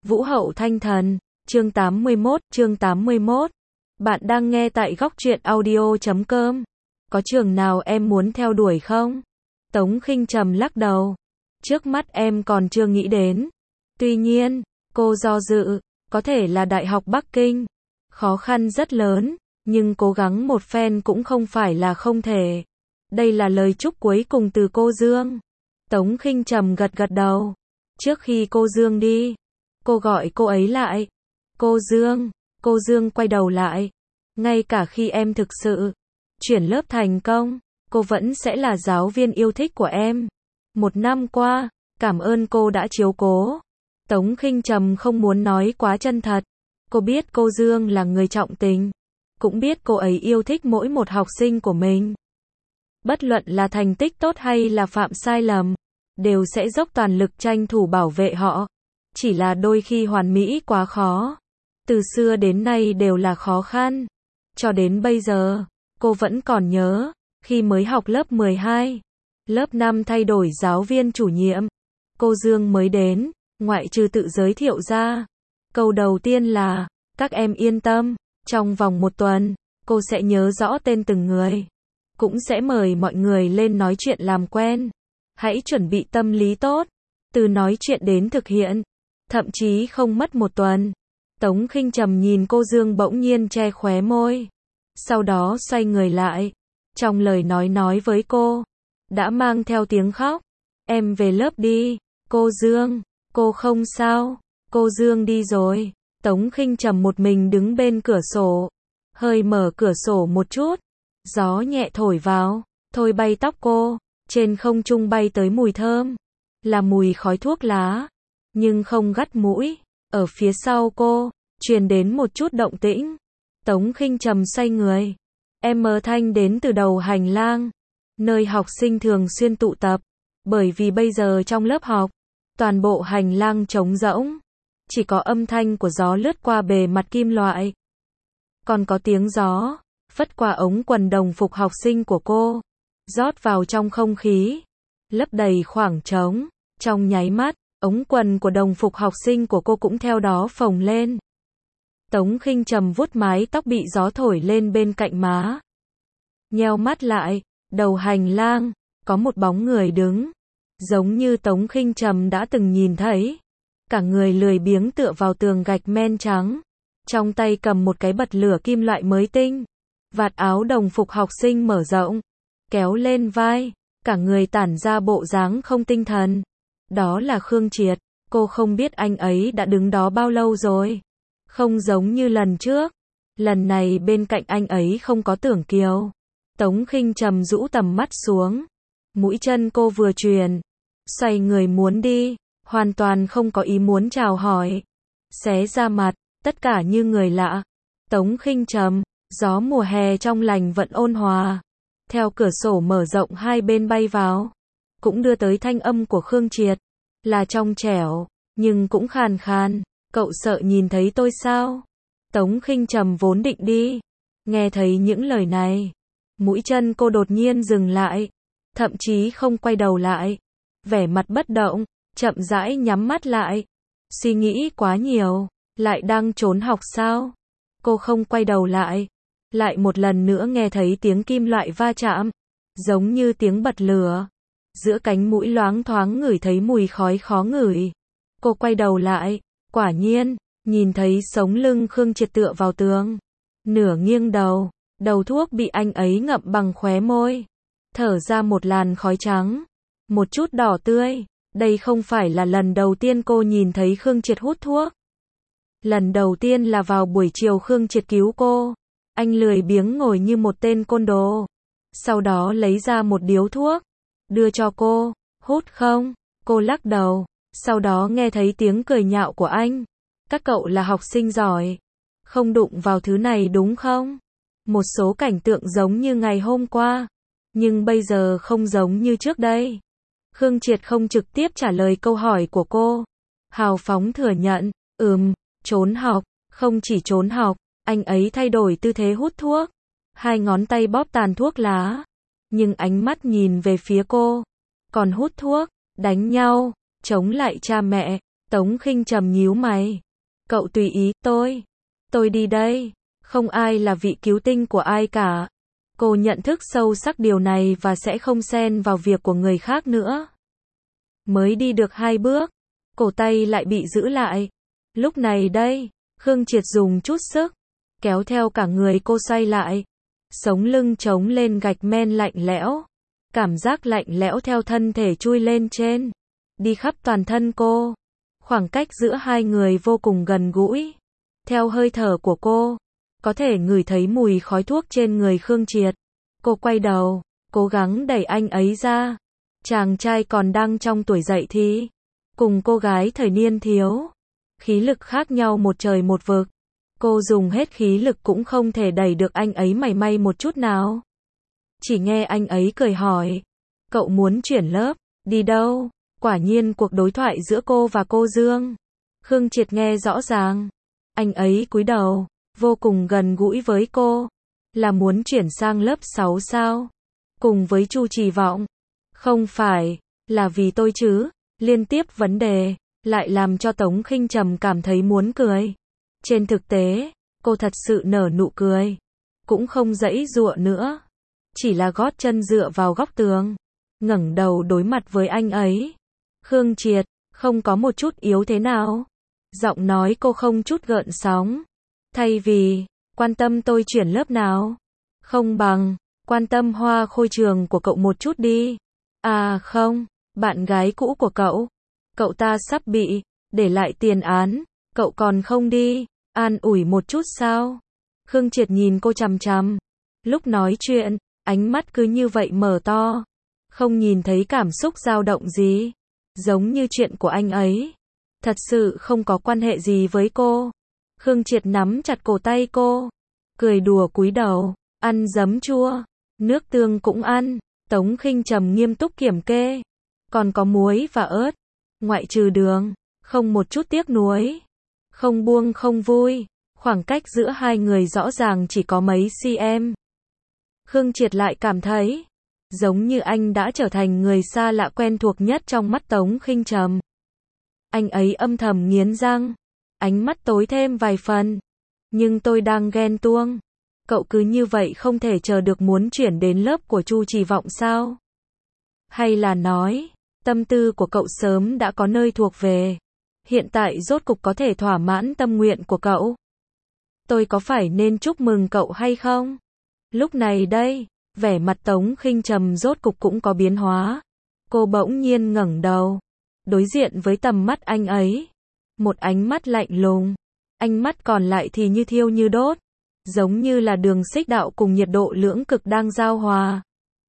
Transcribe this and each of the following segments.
Vũ hậu thanh thần, chương 81. Bạn đang nghe tại góc truyện audio.com. Có trường nào em muốn theo đuổi không? Tống Khinh Trầm lắc đầu. Trước mắt em còn chưa nghĩ đến. Tuy nhiên, cô do dự, có thể là Đại học Bắc Kinh. Khó khăn rất lớn, nhưng cố gắng một phen cũng không phải là không thể. Đây là lời chúc cuối cùng từ cô Dương. Tống Khinh Trầm gật đầu. Trước khi cô Dương đi, cô gọi cô ấy lại. Cô Dương quay đầu lại. Ngay cả khi em thực sự chuyển lớp thành công, cô vẫn sẽ là giáo viên yêu thích của em. 1 năm qua, cảm ơn cô đã chiếu cố. Tống Khinh Trầm không muốn nói quá chân thật. Cô biết cô Dương là người trọng tình. Cũng biết cô ấy yêu thích mỗi một học sinh của mình. Bất luận là thành tích tốt hay là phạm sai lầm, đều sẽ dốc toàn lực tranh thủ bảo vệ họ. Chỉ là đôi khi hoàn mỹ quá khó. Từ xưa đến nay đều là khó khăn. Cho đến bây giờ, cô vẫn còn nhớ, khi mới học lớp 12, lớp 5 thay đổi giáo viên chủ nhiệm. Cô Dương mới đến, ngoại trừ tự giới thiệu ra. Câu đầu tiên là, các em yên tâm, trong vòng 1 tuần, cô sẽ nhớ rõ tên từng người. Cũng sẽ mời mọi người lên nói chuyện làm quen. Hãy chuẩn bị tâm lý tốt, từ nói chuyện đến thực hiện. Thậm chí không mất 1 tuần. Tống Khinh Trầm nhìn cô Dương bỗng nhiên che khóe môi. Sau đó xoay người lại. Trong lời nói với cô, đã mang theo tiếng khóc. Em về lớp đi, cô Dương, cô không sao, cô Dương đi rồi. Tống Khinh Trầm một mình đứng bên cửa sổ. Hơi mở cửa sổ một chút. Gió nhẹ thổi vào, thôi bay tóc cô. Trên không trung bay tới mùi thơm. Là mùi khói thuốc lá. Nhưng không gắt mũi. Ở phía sau cô, truyền đến một chút động tĩnh. Tống Khinh Trầm xoay người. Em mờ thanh đến từ đầu hành lang. Nơi học sinh thường xuyên tụ tập. Bởi vì bây giờ trong lớp học, toàn bộ hành lang trống rỗng. Chỉ có âm thanh của gió lướt qua bề mặt kim loại. Còn có tiếng gió phất qua ống quần đồng phục học sinh của cô, rót vào trong không khí, lấp đầy khoảng trống. Trong nháy mắt, ống quần của đồng phục học sinh của cô cũng theo đó phồng lên. Tống Khinh Trầm vuốt mái tóc bị gió thổi lên bên cạnh má. Nheo mắt lại, đầu hành lang, có một bóng người đứng. Giống như Tống Khinh Trầm đã từng nhìn thấy. Cả người lười biếng tựa vào tường gạch men trắng. Trong tay cầm một cái bật lửa kim loại mới tinh. Vạt áo đồng phục học sinh mở rộng, kéo lên vai, cả người tản ra bộ dáng không tinh thần. Đó là Khương Triệt. Cô không biết anh ấy đã đứng đó bao lâu rồi. Không giống như lần trước. Lần này bên cạnh anh ấy không có Tưởng Kiều. Tống Khinh Trầm rũ tầm mắt xuống. Mũi chân cô vừa truyền, xoay người muốn đi, hoàn toàn không có ý muốn chào hỏi. Xé ra mặt, tất cả như người lạ. Tống Khinh Trầm, gió mùa hè trong lành vẫn ôn hòa. Theo cửa sổ mở rộng hai bên bay vào. Cũng đưa tới thanh âm của Khương Triệt. Là trong trẻo, nhưng cũng khàn khàn. Cậu sợ nhìn thấy tôi sao? Tống Khinh Trầm vốn định đi. Nghe thấy những lời này, mũi chân cô đột nhiên dừng lại. Thậm chí không quay đầu lại. Vẻ mặt bất động, chậm rãi nhắm mắt lại. Suy nghĩ quá nhiều, lại đang trốn học sao? Cô không quay đầu lại. Lại một lần nữa nghe thấy tiếng kim loại va chạm. Giống như tiếng bật lửa. Giữa cánh mũi loáng thoáng ngửi thấy mùi khói khó ngửi. Cô quay đầu lại. Quả nhiên, nhìn thấy sống lưng Khương Triệt tựa vào tường. Nửa nghiêng đầu. Đầu thuốc bị anh ấy ngậm bằng khóe môi. Thở ra một làn khói trắng. Một chút đỏ tươi. Đây không phải là lần đầu tiên cô nhìn thấy Khương Triệt hút thuốc. Lần đầu tiên là vào buổi chiều Khương Triệt cứu cô. Anh lười biếng ngồi như một tên côn đồ. Sau đó lấy ra một điếu thuốc. Đưa cho cô. Hút không? Cô lắc đầu. Sau đó nghe thấy tiếng cười nhạo của anh. Các cậu là học sinh giỏi. Không đụng vào thứ này đúng không? Một số cảnh tượng giống như ngày hôm qua. Nhưng bây giờ không giống như trước đây. Khương Triệt không trực tiếp trả lời câu hỏi của cô. Hào phóng thừa nhận. Trốn học. Không chỉ trốn học. Anh ấy thay đổi tư thế hút thuốc. 2 ngón tay bóp tàn thuốc lá. Nhưng ánh mắt nhìn về phía cô. Còn hút thuốc, đánh nhau, chống lại cha mẹ. Tống Khinh Trầm nhíu mày. Cậu tùy ý, tôi đi đây. Không ai là vị cứu tinh của ai cả. Cô nhận thức sâu sắc điều này và sẽ không xen vào việc của người khác nữa. Mới đi được 2 bước, cổ tay lại bị giữ lại. Lúc này đây, Khương Triệt dùng chút sức, kéo theo cả người cô xoay lại. Sống lưng chống lên gạch men lạnh lẽo. Cảm giác lạnh lẽo theo thân thể chui lên trên, đi khắp toàn thân cô. Khoảng cách giữa hai người vô cùng gần gũi. Theo hơi thở của cô, có thể ngửi thấy mùi khói thuốc trên người Khương Triệt. Cô quay đầu, cố gắng đẩy anh ấy ra. Chàng trai còn đang trong tuổi dậy thì, cùng cô gái thời niên thiếu, khí lực khác nhau một trời một vực. Cô dùng hết khí lực cũng không thể đẩy được anh ấy mảy may một chút nào. Chỉ nghe anh ấy cười hỏi, cậu muốn chuyển lớp, đi đâu? Quả nhiên cuộc đối thoại giữa cô và cô Dương. Khương Triệt nghe rõ ràng. Anh ấy cúi đầu, vô cùng gần gũi với cô. Là muốn chuyển sang lớp 6 sao? Cùng với Chu Trì Vọng. Không phải, là vì tôi chứ. Liên tiếp vấn đề, lại làm cho Tống Khinh Trầm cảm thấy muốn cười. Trên thực tế, cô thật sự nở nụ cười. Cũng không giãy giụa nữa. Chỉ là gót chân dựa vào góc tường. Ngẩng đầu đối mặt với anh ấy. Khương Triệt, không có một chút yếu thế nào. Giọng nói cô không chút gợn sóng. Thay vì, quan tâm tôi chuyển lớp nào. Không bằng, quan tâm hoa khôi trường của cậu một chút đi. À không, bạn gái cũ của cậu. Cậu ta sắp bị, để lại tiền án. Cậu còn không đi, an ủi một chút sao? Khương Triệt nhìn cô chằm chằm. Lúc nói chuyện, ánh mắt cứ như vậy mở to. Không nhìn thấy cảm xúc dao động gì. Giống như chuyện của anh ấy. Thật sự không có quan hệ gì với cô. Khương Triệt nắm chặt cổ tay cô. Cười đùa cúi đầu. Ăn giấm chua. Nước tương cũng ăn. Tống Khinh Trầm nghiêm túc kiểm kê. Còn có muối và ớt. Ngoại trừ đường. Không một chút tiếc nuối. Không buông không vui. Khoảng cách giữa hai người rõ ràng chỉ có mấy cm. Khương Triệt lại cảm thấy giống như anh đã trở thành người xa lạ quen thuộc nhất trong mắt Tống Khinh Trầm. Anh ấy âm thầm nghiến răng. Ánh mắt tối thêm vài phần. Nhưng tôi đang ghen tuông. Cậu cứ như vậy không thể chờ được muốn chuyển đến lớp của Chu Trì Vọng sao? Hay là nói, tâm tư của cậu sớm đã có nơi thuộc về. Hiện tại rốt cục có thể thỏa mãn tâm nguyện của cậu. Tôi có phải nên chúc mừng cậu hay không? Lúc này đây, vẻ mặt Tống Khinh Trầm rốt cục cũng có biến hóa. Cô bỗng nhiên ngẩng đầu, đối diện với tầm mắt anh ấy. Một ánh mắt lạnh lùng, ánh mắt còn lại thì như thiêu như đốt, giống như là đường xích đạo cùng nhiệt độ lưỡng cực đang giao hòa.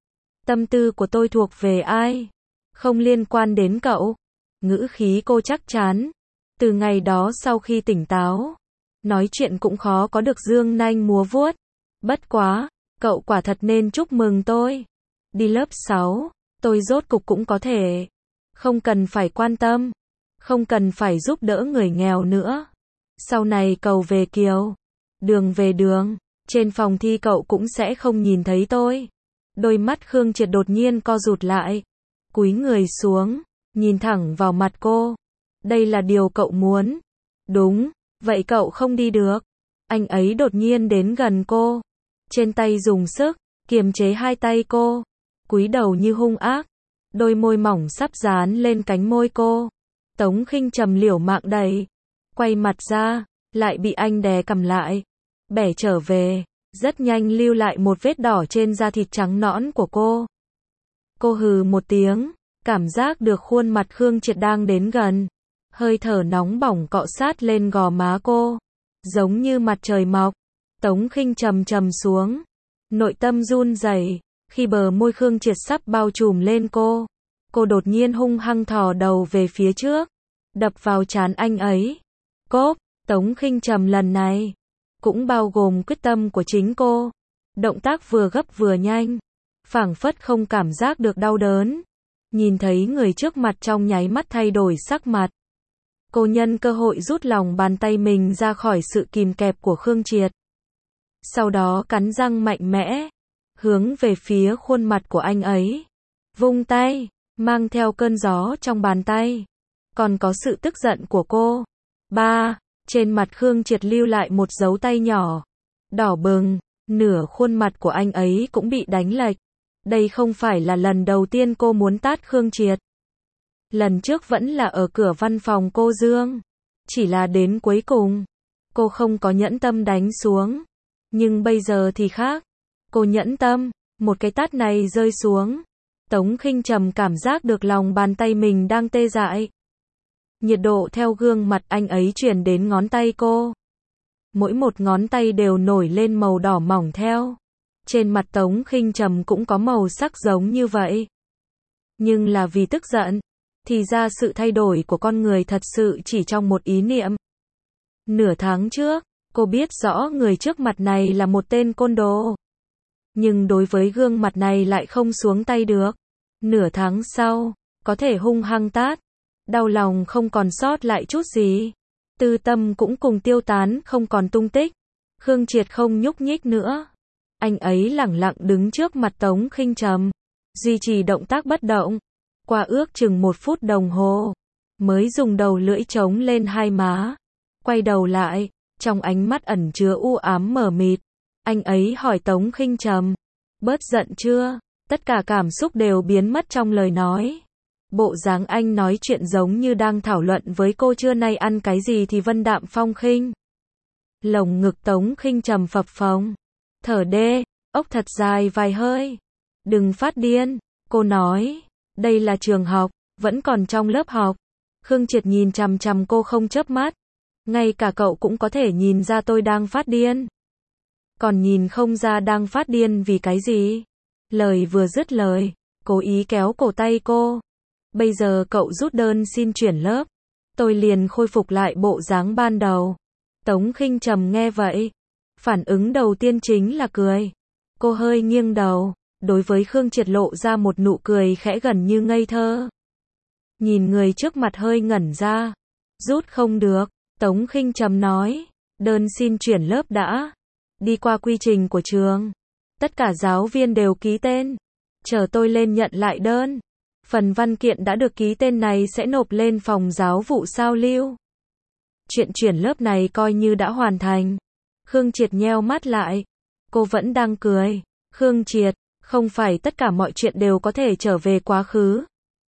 Tâm tư của tôi thuộc về ai? Không liên quan đến cậu. Ngữ khí cô chắc chắn. Từ ngày đó sau khi tỉnh táo, nói chuyện cũng khó có được dương nanh múa vuốt. Bất quá, cậu quả thật nên chúc mừng tôi. Đi lớp 6, tôi rốt cục cũng có thể. Không cần phải quan tâm. Không cần phải giúp đỡ người nghèo nữa. Sau này cầu về kiều. Đường về đường. Trên phòng thi cậu cũng sẽ không nhìn thấy tôi. Đôi mắt Khương Triệt đột nhiên co rụt lại. Cúi người xuống. Nhìn thẳng vào mặt cô. Đây là điều cậu muốn. Đúng. Vậy cậu không đi được. Anh ấy đột nhiên đến gần cô. Trên tay dùng sức, kiềm chế hai tay cô. Cúi đầu như hung ác. Đôi môi mỏng sắp dán lên cánh môi cô. Tống Khinh Trầm liều mạng đẩy. Quay mặt ra, lại bị anh đè cầm lại. Bẻ trở về, rất nhanh lưu lại một vết đỏ trên da thịt trắng nõn của cô. Cô hừ một tiếng, cảm giác được khuôn mặt Khương Triệt đang đến gần. Hơi thở nóng bỏng cọ sát lên gò má cô. Giống như mặt trời mọc. Tống Khinh Trầm trầm xuống. Nội tâm run rẩy khi bờ môi Khương Triệt sắp bao trùm lên cô. Cô đột nhiên hung hăng thò đầu về phía trước. Đập vào trán anh ấy. Cốp, Tống Khinh Trầm lần này cũng bao gồm quyết tâm của chính cô. Động tác vừa gấp vừa nhanh. Phảng phất không cảm giác được đau đớn. Nhìn thấy người trước mặt trong nháy mắt thay đổi sắc mặt. Cô nhân cơ hội rút lòng bàn tay mình ra khỏi sự kìm kẹp của Khương Triệt. Sau đó cắn răng mạnh mẽ, hướng về phía khuôn mặt của anh ấy. Vung tay, mang theo cơn gió trong bàn tay. còn có sự tức giận của cô. 3. Trên mặt Khương Triệt lưu lại một dấu tay nhỏ, đỏ bừng, nửa khuôn mặt của anh ấy cũng bị đánh lệch. Đây không phải là lần đầu tiên cô muốn tát Khương Triệt. Lần trước vẫn là ở cửa văn phòng cô Dương. Chỉ là đến cuối cùng, cô không có nhẫn tâm đánh xuống. Nhưng bây giờ thì khác. Cô nhẫn tâm, một cái tát này rơi xuống. Tống Khinh Trầm cảm giác được lòng bàn tay mình đang tê dại. Nhiệt độ theo gương mặt anh ấy truyền đến ngón tay cô. Mỗi một ngón tay đều nổi lên màu đỏ mỏng theo. Trên mặt Tống Khinh Trầm cũng có màu sắc giống như vậy. Nhưng là vì tức giận. Thì ra sự thay đổi của con người thật sự chỉ trong một ý niệm. Nửa tháng trước, cô biết rõ người trước mặt này là một tên côn đồ. Nhưng đối với gương mặt này lại không xuống tay được. Nửa tháng sau, có thể hung hăng tát. Đau lòng không còn sót lại chút gì. Tư tâm cũng cùng tiêu tán không còn tung tích. Khương Triệt không nhúc nhích nữa. Anh ấy lẳng lặng đứng trước mặt Tống Khinh Trầm. Duy trì động tác bất động. Qua ước chừng 1 phút đồng hồ. Mới dùng đầu lưỡi chống lên hai má. Quay đầu lại. Trong ánh mắt ẩn chứa u ám mờ mịt. Anh ấy hỏi Tống Khinh Trầm. Bớt giận chưa? Tất cả cảm xúc đều biến mất trong lời nói. Bộ dáng anh nói chuyện giống như đang thảo luận với cô trưa nay ăn cái gì thì vân đạm phong khinh. Lồng ngực Tống Khinh Trầm phập phồng. Thở đê, ốc thật dài vài hơi. Đừng phát điên, cô nói. Đây là trường học, vẫn còn trong lớp học. Khương Triệt nhìn chằm chằm cô không chớp mắt. Ngay cả cậu cũng có thể nhìn ra tôi đang phát điên. Còn nhìn không ra đang phát điên vì cái gì? Lời vừa dứt lời, cố ý kéo cổ tay cô. Bây giờ cậu rút đơn xin chuyển lớp. Tôi liền khôi phục lại bộ dáng ban đầu. Tống Khinh Trầm nghe vậy. Phản ứng đầu tiên chính là cười. Cô hơi nghiêng đầu. Đối với Khương Triệt lộ ra một nụ cười khẽ gần như ngây thơ. Nhìn người trước mặt hơi ngẩn ra. Rút không được. Tống Khinh Trầm nói. Đơn xin chuyển lớp đã. Đi qua quy trình của trường. Tất cả giáo viên đều ký tên. Chờ tôi lên nhận lại đơn. Phần văn kiện đã được ký tên này sẽ nộp lên phòng giáo vụ sao lưu. Chuyện chuyển lớp này coi như đã hoàn thành. Khương Triệt nheo mắt lại. Cô vẫn đang cười. Khương Triệt, không phải tất cả mọi chuyện đều có thể trở về quá khứ.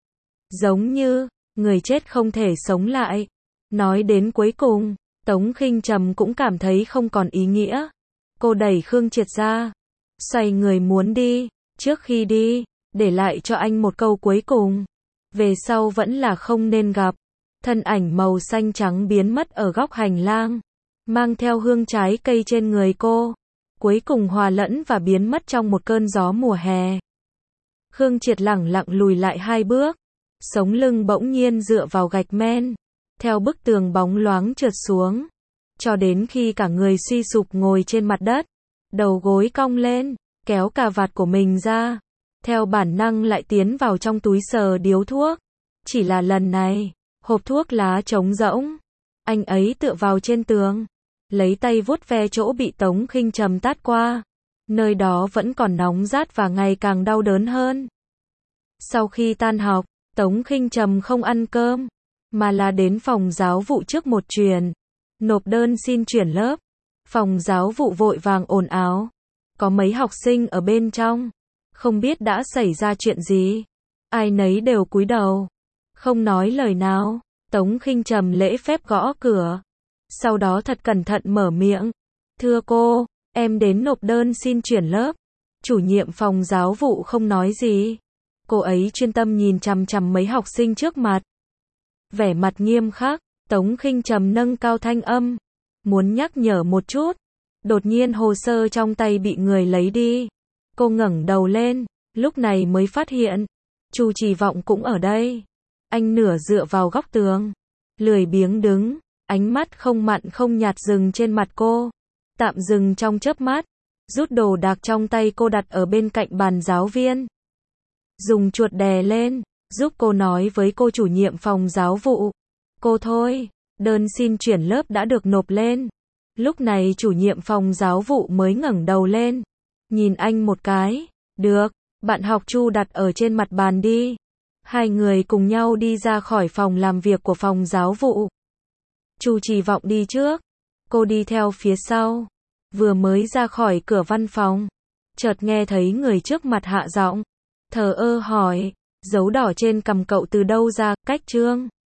Giống như, người chết không thể sống lại. Nói đến cuối cùng, Tống Khinh Trầm cũng cảm thấy không còn ý nghĩa. Cô đẩy Khương Triệt ra. Xoay người muốn đi. Trước khi đi, để lại cho anh một câu cuối cùng. Về sau vẫn là không nên gặp. Thân ảnh màu xanh trắng biến mất ở góc hành lang. Mang theo hương trái cây trên người cô. Cuối cùng hòa lẫn và biến mất trong một cơn gió mùa hè. Khương Triệt lẳng lặng lùi lại 2 bước. Sống lưng bỗng nhiên dựa vào gạch men. Theo bức tường bóng loáng trượt xuống. Cho đến khi cả người suy sụp ngồi trên mặt đất. Đầu gối cong lên. Kéo cà vạt của mình ra. Theo bản năng lại tiến vào trong túi sờ điếu thuốc. Chỉ là lần này, hộp thuốc lá trống rỗng. Anh ấy tựa vào trên tường. Lấy tay vuốt ve chỗ bị Tống Khinh Trầm tát qua. Nơi đó vẫn còn nóng rát và ngày càng đau đớn hơn. Sau khi tan học, Tống Khinh Trầm không ăn cơm. Mà là đến phòng giáo vụ trước một truyền. Nộp đơn xin chuyển lớp. Phòng giáo vụ vội vàng ồn ào. Có mấy học sinh ở bên trong. Không biết đã xảy ra chuyện gì. Ai nấy đều cúi đầu. Không nói lời nào. Tống Khinh Trầm lễ phép gõ cửa. Sau đó thật cẩn thận mở miệng. Thưa cô, em đến nộp đơn xin chuyển lớp. Chủ nhiệm phòng giáo vụ không nói gì. Cô ấy chuyên tâm nhìn chằm chằm mấy học sinh trước mặt. Vẻ mặt nghiêm khắc, Tống Khinh Trầm nâng cao thanh âm. Muốn nhắc nhở một chút. Đột nhiên hồ sơ trong tay bị người lấy đi. Cô ngẩng đầu lên, lúc này mới phát hiện. Chu Trì Vọng cũng ở đây. Anh nửa dựa vào góc tường. Lười biếng đứng. Ánh mắt không mặn không nhạt dừng trên mặt cô. Tạm dừng trong chớp mắt. Rút đồ đạc trong tay cô đặt ở bên cạnh bàn giáo viên. Dùng chuột đè lên. Giúp cô nói với cô chủ nhiệm phòng giáo vụ. Cô thôi, đơn xin chuyển lớp đã được nộp lên. Lúc này chủ nhiệm phòng giáo vụ mới ngẩng đầu lên. Nhìn anh một cái. Được, bạn học Chu đặt ở trên mặt bàn đi. Hai người cùng nhau đi ra khỏi phòng làm việc của phòng giáo vụ. Chu Trì Vọng đi trước, cô đi theo phía sau. Vừa mới ra khỏi cửa văn phòng, chợt nghe thấy người trước mặt hạ giọng, thờ ơ hỏi, dấu đỏ trên cằm cậu từ đâu ra, cách Trương?